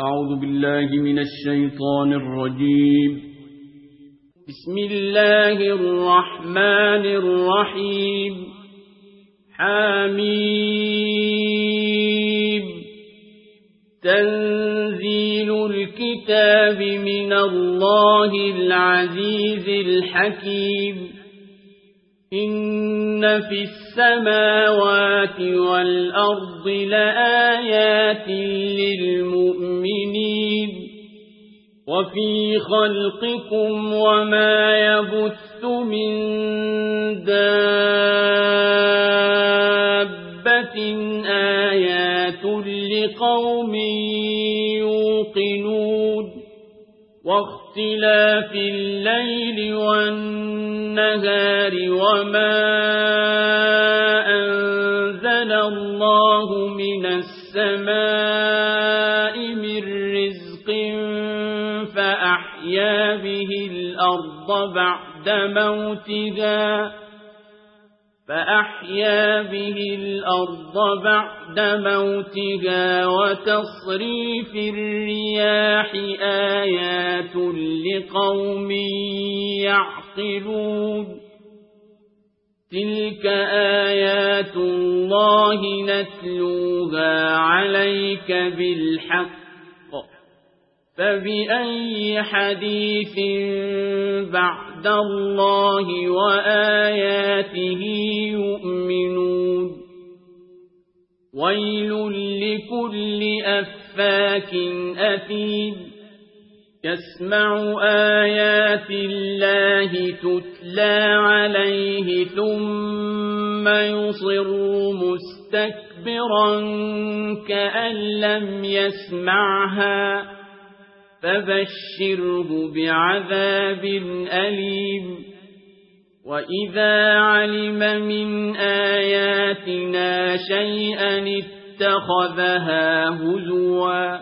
أعوذ بالله من الشيطان الرجيم. بسم الله الرحمن الرحيم. حميم. تنزيل الكتاب من الله العزيز الحكيم. إن في السماوات والأرض لآيات للمؤمنين وفي خلقكم وما يبث من دابة آيات لقوم يوقنون واختلاف الليل والنهار وما أنزل الله من السماء من رزق فأحيا به الأرض بعد موتها وتصريف الرياح آيات لقوم يعقلون تلك آيات الله نتلوها عليك بالحق فبأي حديث بعد الله وآياته يؤمنون ويل لكل أفاك أثيم يسمع آيات الله تتلى عليه ثم يصر مستكبرا كأن لم يسمعها فبشره بعذاب أليم وإذا علم من آياتنا شيئا اتخذها هزوا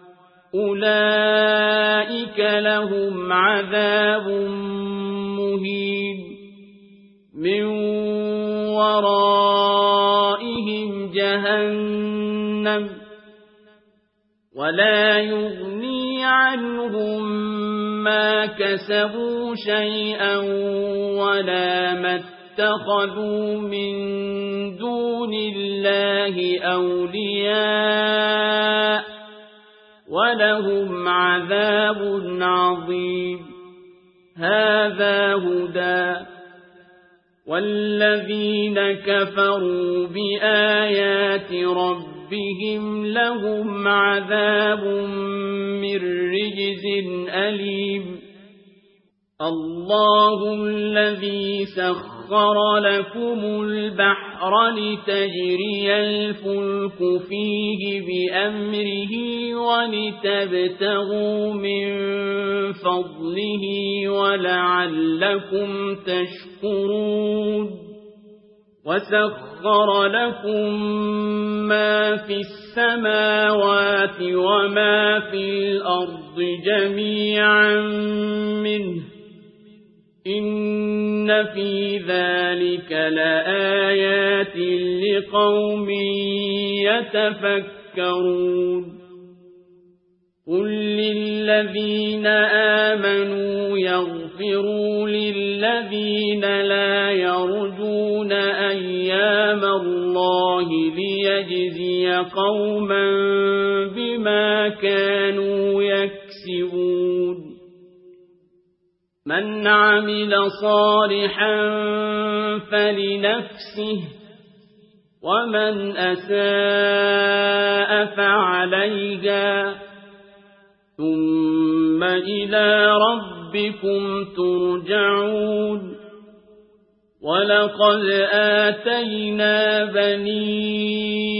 أولئك لهم عذاب مهين من ورائهم جهنم ولا يغني عنهم ما كسبوا شيئا ولا ما اتخذوا من دون الله أولياء ولهم عذاب عظيم هذا هدى والذين كفروا بآيات ربهم لهم عذاب من رجز أليم الله الذي سخر لكم البحر لتجري الفلك فيه بأمره ولتبتغوا من فضله ولعلكم تشكرون وسخر لكم ما في السماوات وما في الأرض جميعا منه إن في ذلك لآيات لقوم يتفكرون قل للذين آمنوا يغفروا للذين لا يرجون أيام الله ليجزي قوما بما كانوا يكسبون من عمل صالحا فلنفسه ومن أساء فعليها ثم إلى ربكم ترجعون ولقد آتينا بني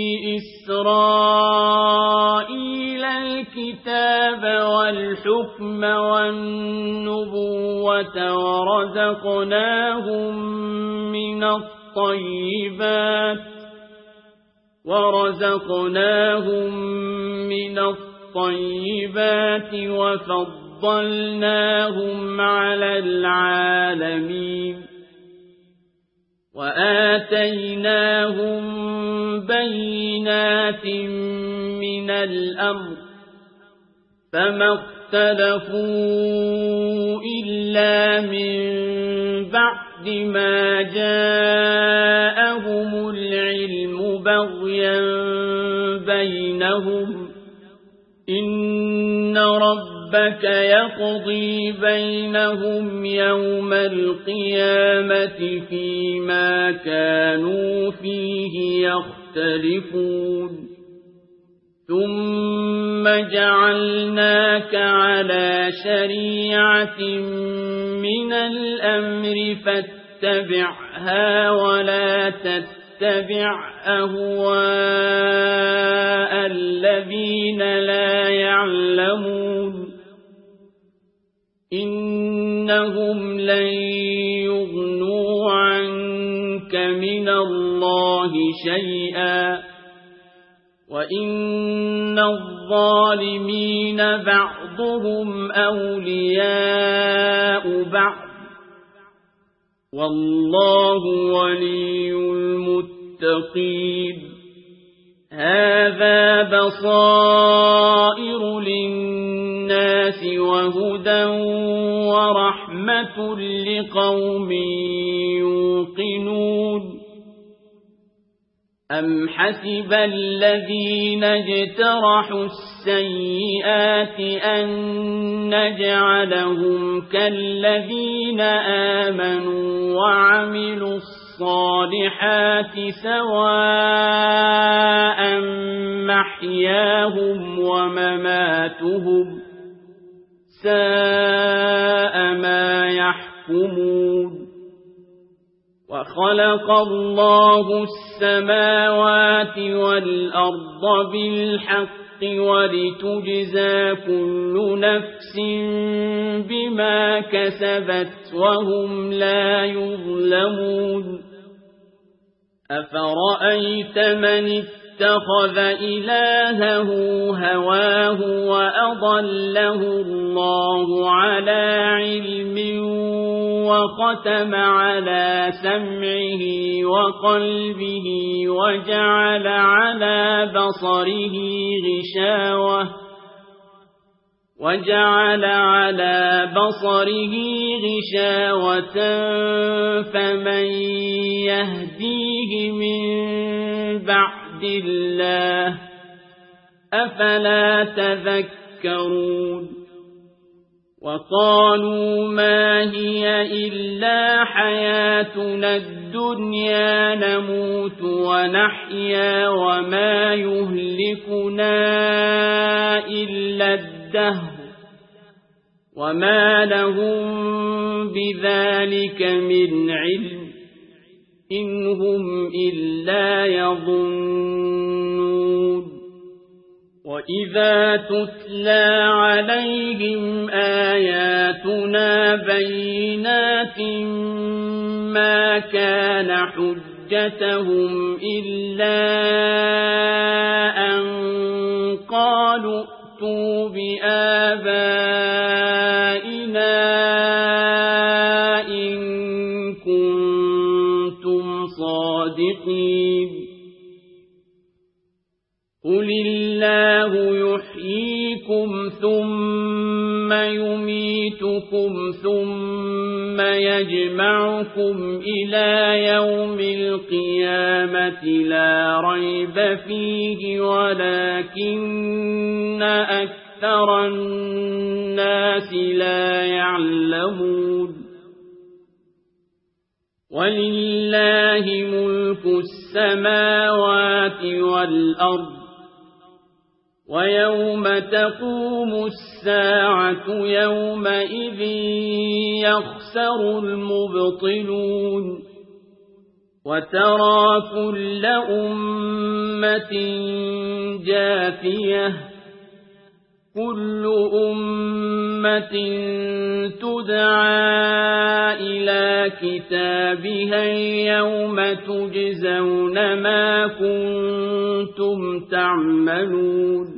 إسرائيل الكتاب والحكم والنبوة ورزقناهم من الطيبات وفضلناهم على العالمين وآتيناهم بينات من الأمر فما اختلفوا إلا من بعد ما جاءهم العلم بغيا بينهم إن ربك يقضي بينهم يوم القيامة فيما كانوا فيه يختلفون ثم جعلناك على شريعة من الأمر فاتبعها ولا تتبع أهواء الذين لا يعلمون إنهم لن يغنوا عنك من الله شيئا وإن الظالمين بعضهم أولياء بعض والله ولي المتقين هذا بصائر للناس وهدى ورحمة لقوم يوقنون أم حسب الذين اجترحوا السيئات أن نجعلهم كالذين آمنوا وعملوا الصالحات سواء محياهم ومماتهم ساء ما يحكمون وخلق الله السماوات والأرض بالحق ولتجزى كل نفس بما كسبت وهم لا يظلمون أفرأيت من اتخذ إلهه هواه وأضله الله على علم وختم على سمعه وقلبه وجعل على بصره غشاوة فمن يهديه من بعد الله أفلا تذكرون وقالوا ما هي إلا حياتنا الدنيا نموت ونحيا وما يهلكنا إلا الدهر وما لهم بذلك من علم إن هم إلا يظنون وإذا تتلى عليهم آياتنا بينات ما كان حجتهم إلا أن قالوا ائتوا بآبائنا إن كنتم صادقين قل الله يحييكم ثم يميتكم ثم يجمعكم إلى يوم القيامة لا ريب فيه ولكن أكثر الناس لا يعلمون ولله ملك السماوات والأرض ويوم تقوم الساعة يومئذ يخسر المبطلون وترى كل أمة جاثية كل أمة تدعى إلى كتابها يوم تجزون ما كنتم تعملون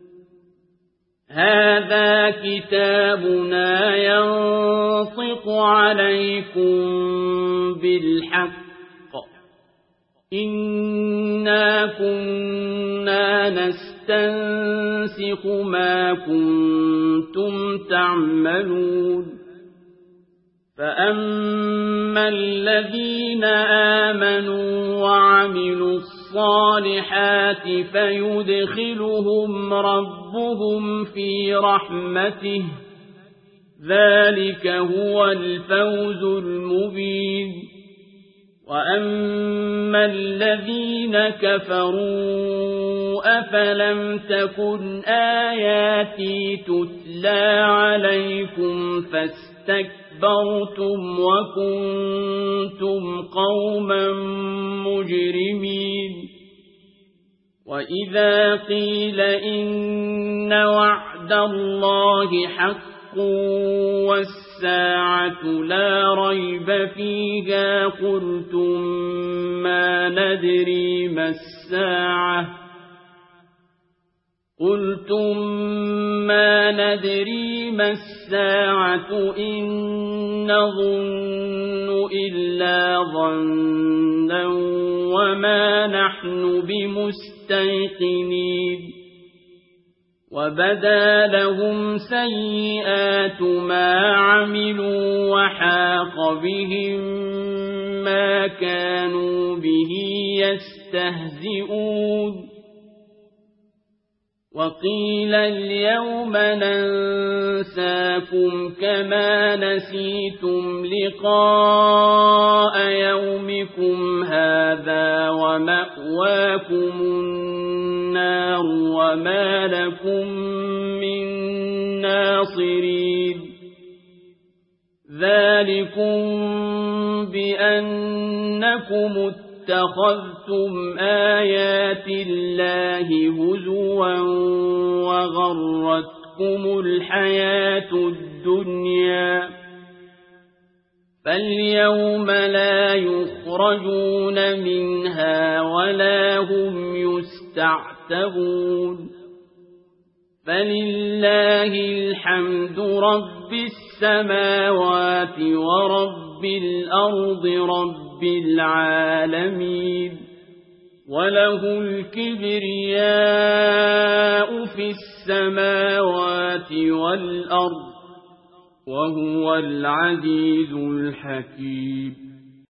هذا كتابنا ينطق عليكم بالحق إنا كنا نستمع تنسخ ما كنتم تعملون فأما الذين آمنوا وعملوا الصالحات فيدخلهم ربهم في رحمته ذلك هو الفوز المبين وأما الذين كفروا أفلم تكن آياتي تتلى عليكم فاستكبرتم وكنتم قوما مجرمين وإذا قيل إن وعد الله حق والساعة لا ريب فيها قلتم ما ندري ما الساعة إن نظن إلا ظنا وما نحن بمستيقنين وبدا لهم سيئات ما عملوا وحاق بهم ما كانوا به يستهزئون وقيل اليوم ننساكم كما نسيتم لقاء يومكم هذا ومأواكم النار وما لكم من ناصرين ذلكم بأنكم اتخذتم آيات الله هزوا وغرتكم الحياة الدنيا فاليوم لا يخرجون منها ولا هم يستعتبون فلله الحمد رب السماوات ورب الأرض رب العالمين وله الكبرياء في السماوات والأرض وهو العزيز الحكيم